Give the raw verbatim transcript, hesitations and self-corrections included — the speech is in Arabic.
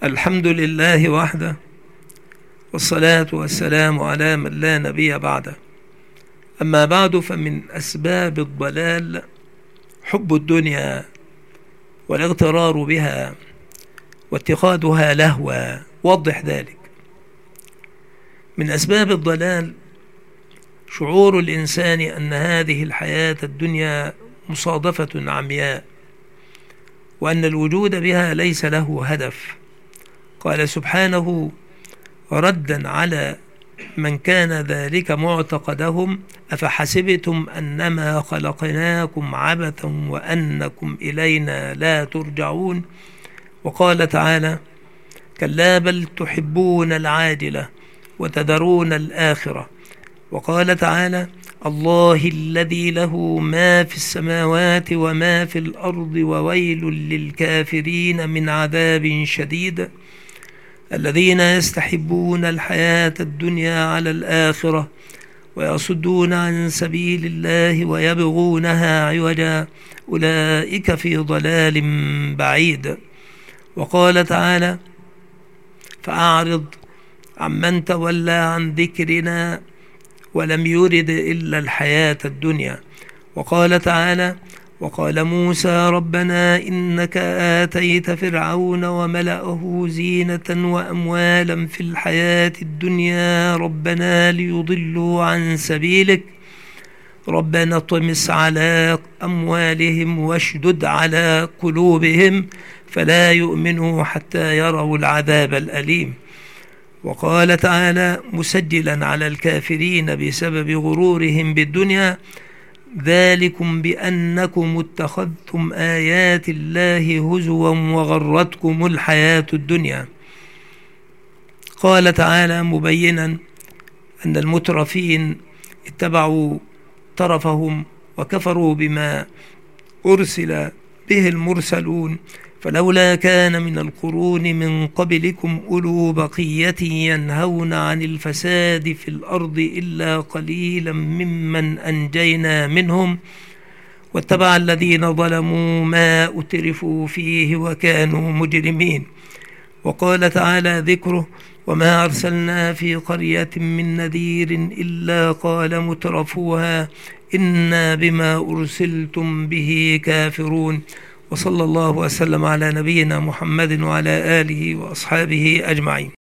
الحمد لله وحده، والصلاة والسلام على من لا نبي بعده. أما بعد، فمن أسباب الضلال حب الدنيا والاغترار بها واتخاذها لهوا. وضح ذلك. من أسباب الضلال شعور الإنسان أن هذه الحياة الدنيا مصادفة عمياء، وأن الوجود بها ليس له هدف. قال سبحانه ردا على من كان ذلك معتقدهم: أفحسبتم أنما خلقناكم عبثا وأنكم إلينا لا ترجعون. وقال تعالى: كلا بل تحبون العاجلة وتذرون الآخرة. وقال تعالى: الله الذي له ما في السماوات وما في الأرض وويل للكافرين من عذاب شديد. الذين يستحبون الحياة الدنيا على الآخرة ويصدون عن سبيل الله ويبغونها عوجا، أولئك في ضلال بعيد. وقال تعالى: فأعرض عمن تولى عن ذكرنا ولم يرد إلا الحياة الدنيا. وقال تعالى: وقال موسى ربنا إنك آتيت فرعون وملأه زينة وأموالا في الحياة الدنيا ربنا ليضلوا عن سبيلك ربنا اطمس على أموالهم واشدد على قلوبهم فلا يؤمنوا حتى يروا العذاب الأليم. وقال تعالى مسجلا على الكافرين بسبب غرورهم بالدنيا: ذلكم بأنكم اتخذتم آيات الله هزوا وغرتكم الحياة الدنيا. قال تعالى مبينا أن المترفين اتبعوا طرفهم وكفروا بما أرسل به المرسلون: فلولا كان من القرون من قبلكم أولو بقية ينهون عن الفساد في الأرض إلا قليلا ممن أنجينا منهم واتبع الذين ظلموا ما أترفوا فيه وكانوا مجرمين. وقال تعالى ذكره: وما أرسلنا في قرية من نذير إلا قال مترفوها إنا بما أرسلتم به كافرون. وصلى الله وسلم على نبينا محمد وعلى آله وأصحابه أجمعين.